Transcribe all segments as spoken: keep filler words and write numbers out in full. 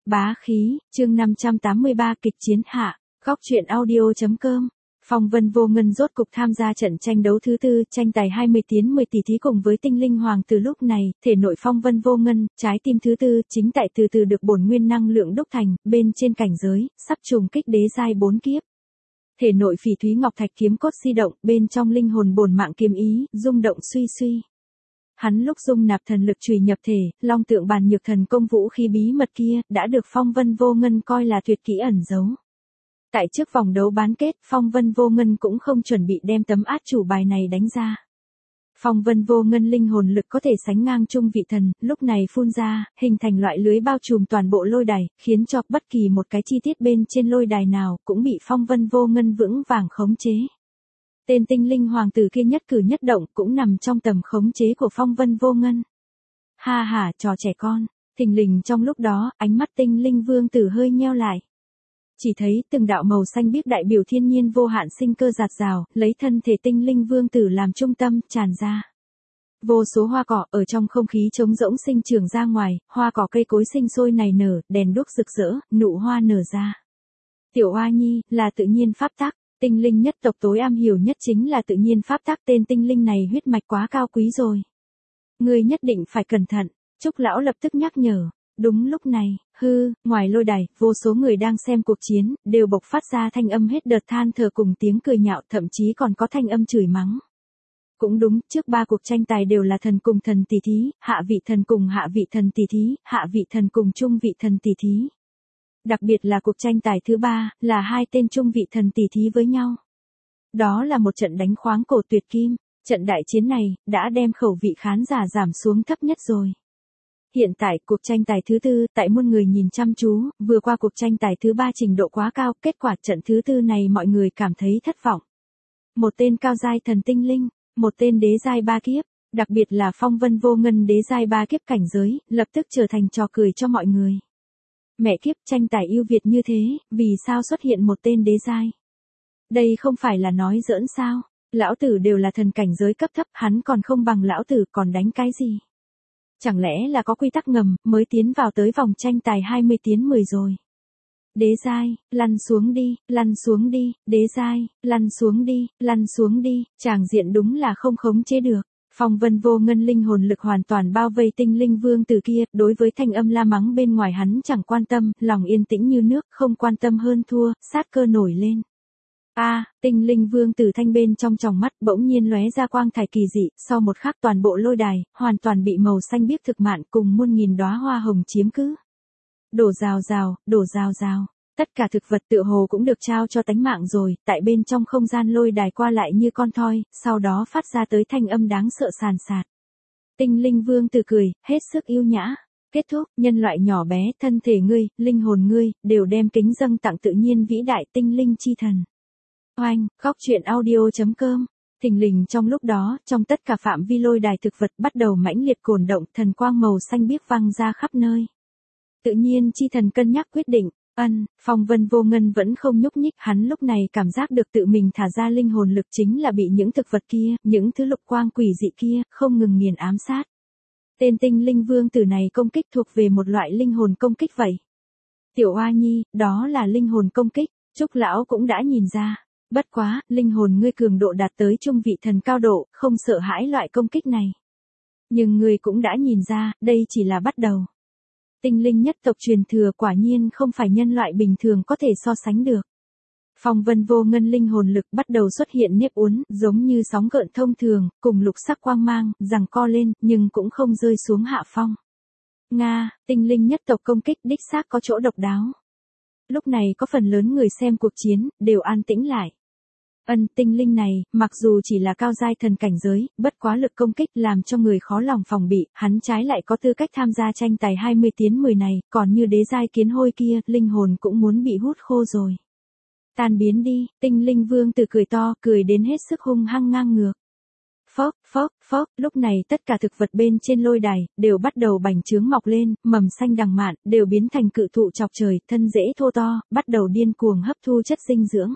Bá khí, chương năm trăm tám mươi ba kịch chiến hạ, góc truyện audio.com. Phong Vân Vô Ngân rốt cục tham gia trận tranh đấu thứ tư, tranh tài hai mươi tiến mười tỷ thí cùng với tinh linh hoàng từ lúc này, thể nội Phong Vân Vô Ngân, trái tim thứ tư, chính tại từ từ được bổn nguyên năng lượng đúc thành, bên trên cảnh giới, sắp trùng kích đế giai bốn kiếp. Thể nội Phỉ Thúy Ngọc Thạch kiếm cốt di động, bên trong linh hồn bổn mạng kiếm ý, rung động suy suy. Hắn lúc dung nạp thần lực chùy nhập thể, long tượng bàn nhược thần công vũ khí bí mật kia, đã được Phong Vân Vô Ngân coi là tuyệt kỹ ẩn giấu. Tại trước vòng đấu bán kết, Phong Vân Vô Ngân cũng không chuẩn bị đem tấm át chủ bài này đánh ra. Phong Vân Vô Ngân linh hồn lực có thể sánh ngang trung vị thần, lúc này phun ra, hình thành loại lưới bao trùm toàn bộ lôi đài, khiến cho bất kỳ một cái chi tiết bên trên lôi đài nào cũng bị Phong Vân Vô Ngân vững vàng khống chế. Tên tinh linh hoàng tử kia nhất cử nhất động cũng nằm trong tầm khống chế của Phong Vân Vô Ngân. Ha ha, trò trẻ con, thình lình trong lúc đó, ánh mắt tinh linh vương tử hơi nheo lại. Chỉ thấy từng đạo màu xanh biếc đại biểu thiên nhiên vô hạn sinh cơ giạt rào, lấy thân thể tinh linh vương tử làm trung tâm, tràn ra. Vô số hoa cỏ ở trong không khí trống rỗng sinh trưởng ra ngoài, hoa cỏ cây cối sinh sôi nảy nở, đèn đuốc rực rỡ, nụ hoa nở ra. Tiểu Oa Nhi, là tự nhiên pháp tắc. Tinh linh nhất tộc tối am hiểu nhất chính là tự nhiên pháp tắc, tên tinh linh này huyết mạch quá cao quý rồi. Ngươi nhất định phải cẩn thận, Trúc lão lập tức nhắc nhở. Đúng lúc này, hư, ngoài lôi đài, vô số người đang xem cuộc chiến, đều bộc phát ra thanh âm hết đợt than thở cùng tiếng cười nhạo, thậm chí còn có thanh âm chửi mắng. Cũng đúng, trước ba cuộc tranh tài đều là thần cùng thần tỷ thí, hạ vị thần cùng hạ vị thần tỷ thí, hạ vị thần cùng trung vị thần tỷ thí. Đặc biệt là cuộc tranh tài thứ ba, là hai tên trung vị thần tỷ thí với nhau. Đó là một trận đánh khoáng cổ tuyệt kim, trận đại chiến này, đã đem khẩu vị khán giả giảm xuống thấp nhất rồi. Hiện tại, cuộc tranh tài thứ tư, tại muôn người nhìn chăm chú, vừa qua cuộc tranh tài thứ ba trình độ quá cao, kết quả trận thứ tư này mọi người cảm thấy thất vọng. Một tên cao giai thần tinh linh, một tên đế giai ba kiếp, đặc biệt là Phong Vân Vô Ngân đế giai ba kiếp cảnh giới, lập tức trở thành trò cười cho mọi người. Mẹ kiếp, tranh tài ưu việt như thế, vì sao xuất hiện một tên đế giai? Đây không phải là nói giỡn sao? Lão tử đều là thần cảnh giới cấp thấp, hắn còn không bằng lão tử, còn đánh cái gì? Chẳng lẽ là có quy tắc ngầm, mới tiến vào tới vòng tranh tài hai mươi tiến mười rồi. Đế giai, lăn xuống đi, lăn xuống đi, đế giai, lăn xuống đi, lăn xuống đi, tràng diện đúng là không khống chế được. Phong Vân Vô Ngân linh hồn lực hoàn toàn bao vây tinh linh vương tử kia, đối với thanh âm la mắng bên ngoài hắn chẳng quan tâm, lòng yên tĩnh như nước, không quan tâm hơn thua, sát cơ nổi lên. A, à, tinh linh vương tử thanh bên trong tròng mắt bỗng nhiên lóe ra quang thải kỳ dị, sau một khắc toàn bộ lôi đài, hoàn toàn bị màu xanh biếc thực mạn cùng muôn nghìn đóa hoa hồng chiếm cứ. Đổ rào rào, đổ rào rào, tất cả thực vật tựa hồ cũng được trao cho tánh mạng rồi, tại bên trong không gian lôi đài qua lại như con thoi, sau đó phát ra tới thanh âm đáng sợ sàn sạt. Tinh linh vương tử cười, hết sức yêu nhã. Kết thúc, nhân loại nhỏ bé, thân thể ngươi, linh hồn ngươi, đều đem kính dâng tặng tự nhiên vĩ đại tinh linh chi thần. Oanh, góc truyện audio.com. Thình lình trong lúc đó, trong tất cả phạm vi lôi đài thực vật bắt đầu mãnh liệt cồn động, thần quang màu xanh biếc văng ra khắp nơi. Tự nhiên chi thần cân nhắc quyết định, ân, Phong Vân Vô Ngân vẫn không nhúc nhích, hắn lúc này cảm giác được tự mình thả ra linh hồn lực chính là bị những thực vật kia, những thứ lục quang quỷ dị kia, không ngừng nghiền ám sát. Tên tinh linh vương tử này công kích thuộc về một loại linh hồn công kích vậy. Tiểu Oa Nhi, đó là linh hồn công kích, Trúc lão cũng đã nhìn ra. Bất quá, linh hồn ngươi cường độ đạt tới trung vị thần cao độ, không sợ hãi loại công kích này. Nhưng ngươi cũng đã nhìn ra, đây chỉ là bắt đầu. Tinh linh nhất tộc truyền thừa quả nhiên không phải nhân loại bình thường có thể so sánh được. Phong Vân Vô Ngân linh hồn lực bắt đầu xuất hiện nếp uốn, giống như sóng gợn thông thường, cùng lục sắc quang mang, giằng co lên, nhưng cũng không rơi xuống hạ phong. Nga, tinh linh nhất tộc công kích đích xác có chỗ độc đáo. Lúc này có phần lớn người xem cuộc chiến, đều an tĩnh lại. Ân, tinh linh này, mặc dù chỉ là cao giai thần cảnh giới, bất quá lực công kích làm cho người khó lòng phòng bị, hắn trái lại có tư cách tham gia tranh tài hai mươi tiến mười này, còn như đế giai kiến hôi kia, linh hồn cũng muốn bị hút khô rồi. Tan biến đi, tinh linh vương tử cười to, cười đến hết sức hung hăng ngang ngược. Phốc, phốc, phốc, lúc này tất cả thực vật bên trên lôi đài, đều bắt đầu bành trướng mọc lên, mầm xanh đằng mạn, đều biến thành cự thụ chọc trời, thân rễ thô to, bắt đầu điên cuồng hấp thu chất dinh dưỡng.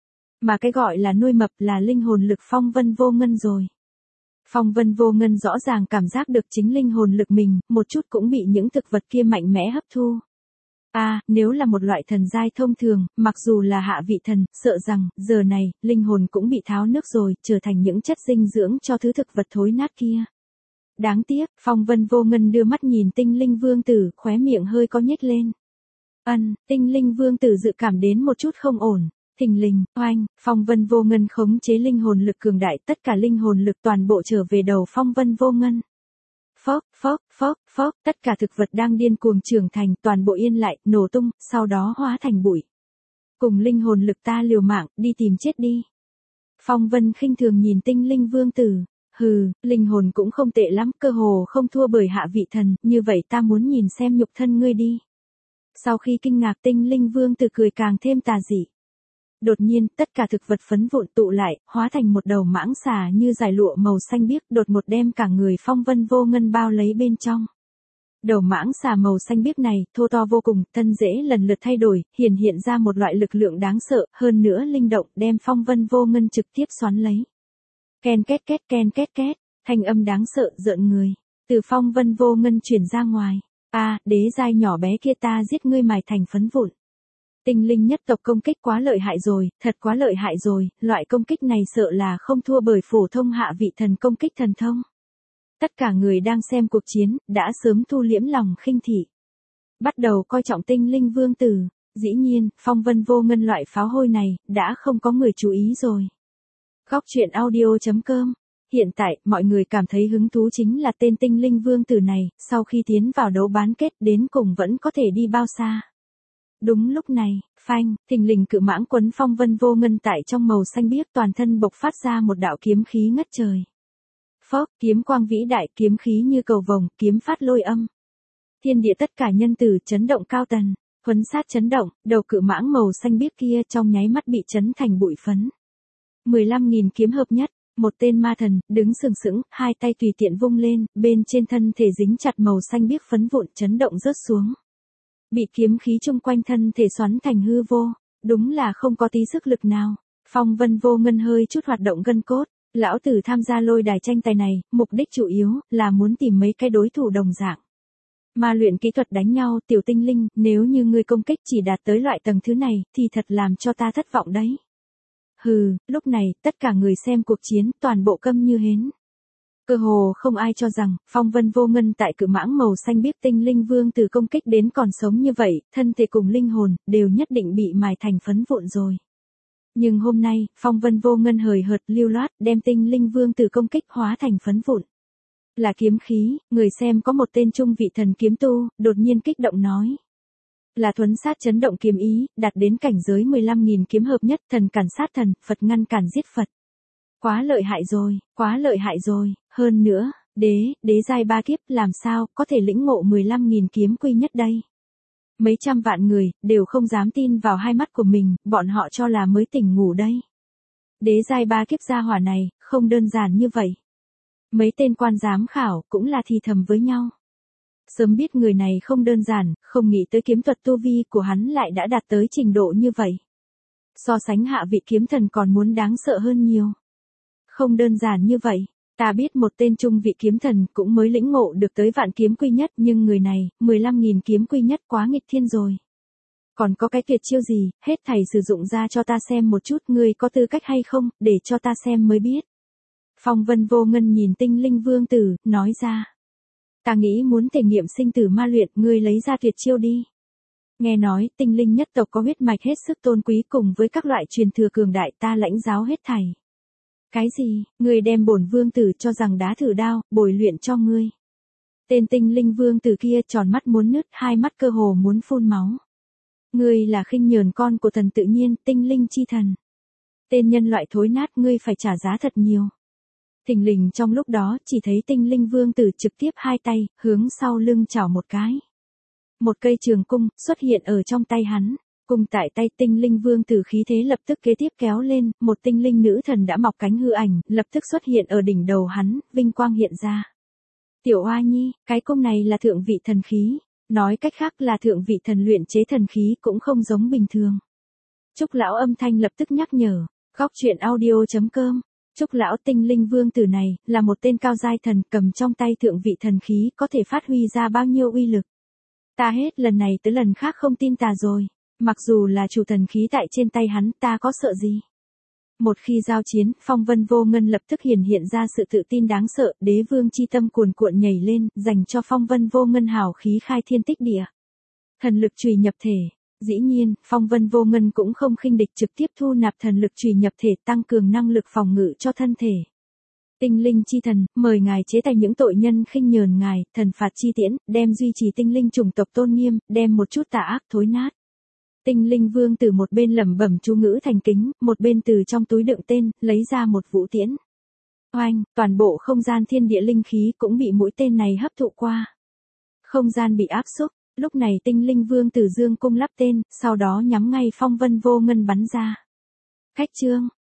Mà cái gọi là nuôi mập là linh hồn lực Phong Vân Vô Ngân rồi. Phong Vân Vô Ngân rõ ràng cảm giác được chính linh hồn lực mình, một chút cũng bị những thực vật kia mạnh mẽ hấp thu. À, nếu là một loại thần giai thông thường, mặc dù là hạ vị thần, sợ rằng, giờ này, linh hồn cũng bị tháo nước rồi, trở thành những chất dinh dưỡng cho thứ thực vật thối nát kia. Đáng tiếc, Phong Vân Vô Ngân đưa mắt nhìn tinh linh vương tử, khóe miệng hơi có nhếch lên. Ân, tinh linh vương tử dự cảm đến một chút không ổn. Thình lình, oanh, Phong Vân Vô Ngân khống chế linh hồn lực cường đại, tất cả linh hồn lực toàn bộ trở về đầu Phong Vân Vô Ngân. Phốc, phốc, phốc, phốc, tất cả thực vật đang điên cuồng trưởng thành, toàn bộ yên lại, nổ tung, sau đó hóa thành bụi. Cùng linh hồn lực ta liều mạng, đi tìm chết đi. Phong Vân khinh thường nhìn tinh linh vương tử. Hừ, linh hồn cũng không tệ lắm, cơ hồ không thua bởi hạ vị thần, như vậy ta muốn nhìn xem nhục thân ngươi đi. Sau khi kinh ngạc tinh linh vương tử cười càng thêm tà dị. Đột nhiên, tất cả thực vật phấn vụn tụ lại, hóa thành một đầu mãng xà như dải lụa màu xanh biếc, đột ngột đem cả người Phong Vân Vô Ngân bao lấy bên trong. Đầu mãng xà màu xanh biếc này, thô to vô cùng, thân rễ lần lượt thay đổi, hiển hiện ra một loại lực lượng đáng sợ, hơn nữa linh động, đem Phong Vân Vô Ngân trực tiếp xoắn lấy. Ken két két ken két két, thanh âm đáng sợ rợn người, từ Phong Vân Vô Ngân truyền ra ngoài. A, đế giai nhỏ bé kia ta giết ngươi mài thành phấn vụn. Tinh linh nhất tộc công kích quá lợi hại rồi, thật quá lợi hại rồi, loại công kích này sợ là không thua bởi phổ thông hạ vị thần công kích thần thông. Tất cả người đang xem cuộc chiến, đã sớm thu liễm lòng khinh thị. Bắt đầu coi trọng tinh linh vương tử, dĩ nhiên, Phong Vân Vô Ngân loại pháo hôi này, đã không có người chú ý rồi. Góc truyện audio chấm com. Hiện tại, mọi người cảm thấy hứng thú chính là tên tinh linh vương tử này, sau khi tiến vào đấu bán kết đến cùng vẫn có thể đi bao xa. Đúng lúc này, phanh, thình lình cự mãng quấn Phong Vân Vô Ngân tại trong màu xanh biếc toàn thân bộc phát ra một đạo kiếm khí ngất trời. Phốc, kiếm quang vĩ đại, kiếm khí như cầu vồng, kiếm phát lôi âm. Thiên địa tất cả nhân tử chấn động cao tần, huấn sát chấn động, đầu cự mãng màu xanh biếc kia trong nháy mắt bị chấn thành bụi phấn. mười lăm nghìn kiếm hợp nhất, một tên ma thần, đứng sừng sững, hai tay tùy tiện vung lên, bên trên thân thể dính chặt màu xanh biếc phấn vụn chấn động rớt xuống. Bị kiếm khí chung quanh thân thể xoắn thành hư vô, đúng là không có tí sức lực nào. Phong Vân Vô Ngân hơi chút hoạt động gân cốt, lão tử tham gia lôi đài tranh tài này, mục đích chủ yếu là muốn tìm mấy cái đối thủ đồng dạng. Ma luyện kỹ thuật đánh nhau, tiểu tinh linh, nếu như ngươi công kích chỉ đạt tới loại tầng thứ này, thì thật làm cho ta thất vọng đấy. Hừ, lúc này, tất cả người xem cuộc chiến, toàn bộ câm như hến. Cơ hồ không ai cho rằng, Phong Vân Vô Ngân tại cự mãng màu xanh biếc tinh linh vương từ công kích đến còn sống như vậy, thân thể cùng linh hồn, đều nhất định bị mài thành phấn vụn rồi. Nhưng hôm nay, Phong Vân Vô Ngân hời hợt lưu loát, đem tinh linh vương từ công kích hóa thành phấn vụn. Là kiếm khí, người xem có một tên trung vị thần kiếm tu, đột nhiên kích động nói. Là thuấn sát chấn động kiếm ý, đạt đến cảnh giới mười lăm nghìn kiếm hợp nhất, thần cản sát thần, Phật ngăn cản giết Phật. Quá lợi hại rồi, quá lợi hại rồi, hơn nữa, đế, đế giai ba kiếp làm sao có thể lĩnh ngộ mười lăm nghìn kiếm quy nhất đây. Mấy trăm vạn người, đều không dám tin vào hai mắt của mình, bọn họ cho là mới tỉnh ngủ đây. Đế giai ba kiếp gia hỏa này, không đơn giản như vậy. Mấy tên quan giám khảo, cũng là thì thầm với nhau. Sớm biết người này không đơn giản, không nghĩ tới kiếm thuật tu vi của hắn lại đã đạt tới trình độ như vậy. So sánh hạ vị kiếm thần còn muốn đáng sợ hơn nhiều. Không đơn giản như vậy, ta biết một tên trung vị kiếm thần cũng mới lĩnh ngộ được tới vạn kiếm quy nhất, nhưng người này, mười lăm nghìn kiếm quy nhất quá nghịch thiên rồi. Còn có cái tuyệt chiêu gì, hết thầy sử dụng ra cho ta xem một chút, ngươi có tư cách hay không, để cho ta xem mới biết. Phong Vân Vô Ngân nhìn tinh linh vương tử, nói ra. Ta nghĩ muốn thể nghiệm sinh tử ma luyện, ngươi lấy ra tuyệt chiêu đi. Nghe nói, tinh linh nhất tộc có huyết mạch hết sức tôn quý cùng với các loại truyền thừa cường đại, ta lãnh giáo hết thảy. Cái gì, ngươi đem bổn vương tử cho rằng đá thử đao, bồi luyện cho ngươi. Tên tinh linh vương tử kia tròn mắt muốn nứt, hai mắt cơ hồ muốn phun máu. Ngươi là khinh nhờn con của thần tự nhiên, tinh linh chi thần. Tên nhân loại thối nát, ngươi phải trả giá thật nhiều. Thình lình trong lúc đó, chỉ thấy tinh linh vương tử trực tiếp hai tay, hướng sau lưng chảo một cái. Một cây trường cung, xuất hiện ở trong tay hắn. Cung tại tay tinh linh vương tử khí thế lập tức kế tiếp kéo lên, một tinh linh nữ thần đã mọc cánh hư ảnh, lập tức xuất hiện ở đỉnh đầu hắn, vinh quang hiện ra. Tiểu Oa Nhi, cái cung này là thượng vị thần khí, nói cách khác là thượng vị thần luyện chế thần khí cũng không giống bình thường. Trúc lão âm thanh lập tức nhắc nhở, góc truyện audio chấm com. Trúc lão tinh linh vương tử này, là một tên cao giai thần cầm trong tay thượng vị thần khí có thể phát huy ra bao nhiêu uy lực. Ta hết lần này tới lần khác không tin ta rồi. Mặc dù là chủ thần khí tại trên tay hắn, ta có sợ gì? Một khi giao chiến, phong vân vô ngân lập tức hiển hiện ra sự tự tin đáng sợ, đế vương chi tâm cuồn cuộn nhảy lên, dành cho phong vân vô ngân hào khí khai thiên tích địa. Thần lực chùy nhập thể. Dĩ nhiên, phong vân vô ngân cũng không khinh địch, trực tiếp thu nạp thần lực chùy nhập thể, tăng cường năng lực phòng ngự cho thân thể. Tinh linh chi thần, mời ngài chế tài những tội nhân khinh nhờn ngài, thần phạt chi tiễn, đem duy trì tinh linh chủng tộc tôn nghiêm, đem một chút tà ác thối nát. Tinh linh vương từ một bên lẩm bẩm chú ngữ thành kính, một bên từ trong túi đựng tên, lấy ra một vũ tiễn. Oanh, toàn bộ không gian thiên địa linh khí cũng bị mũi tên này hấp thụ qua. Không gian bị áp xúc, lúc này tinh linh vương từ dương cung lắp tên, sau đó nhắm ngay phong vân vô ngân bắn ra. Khách chương,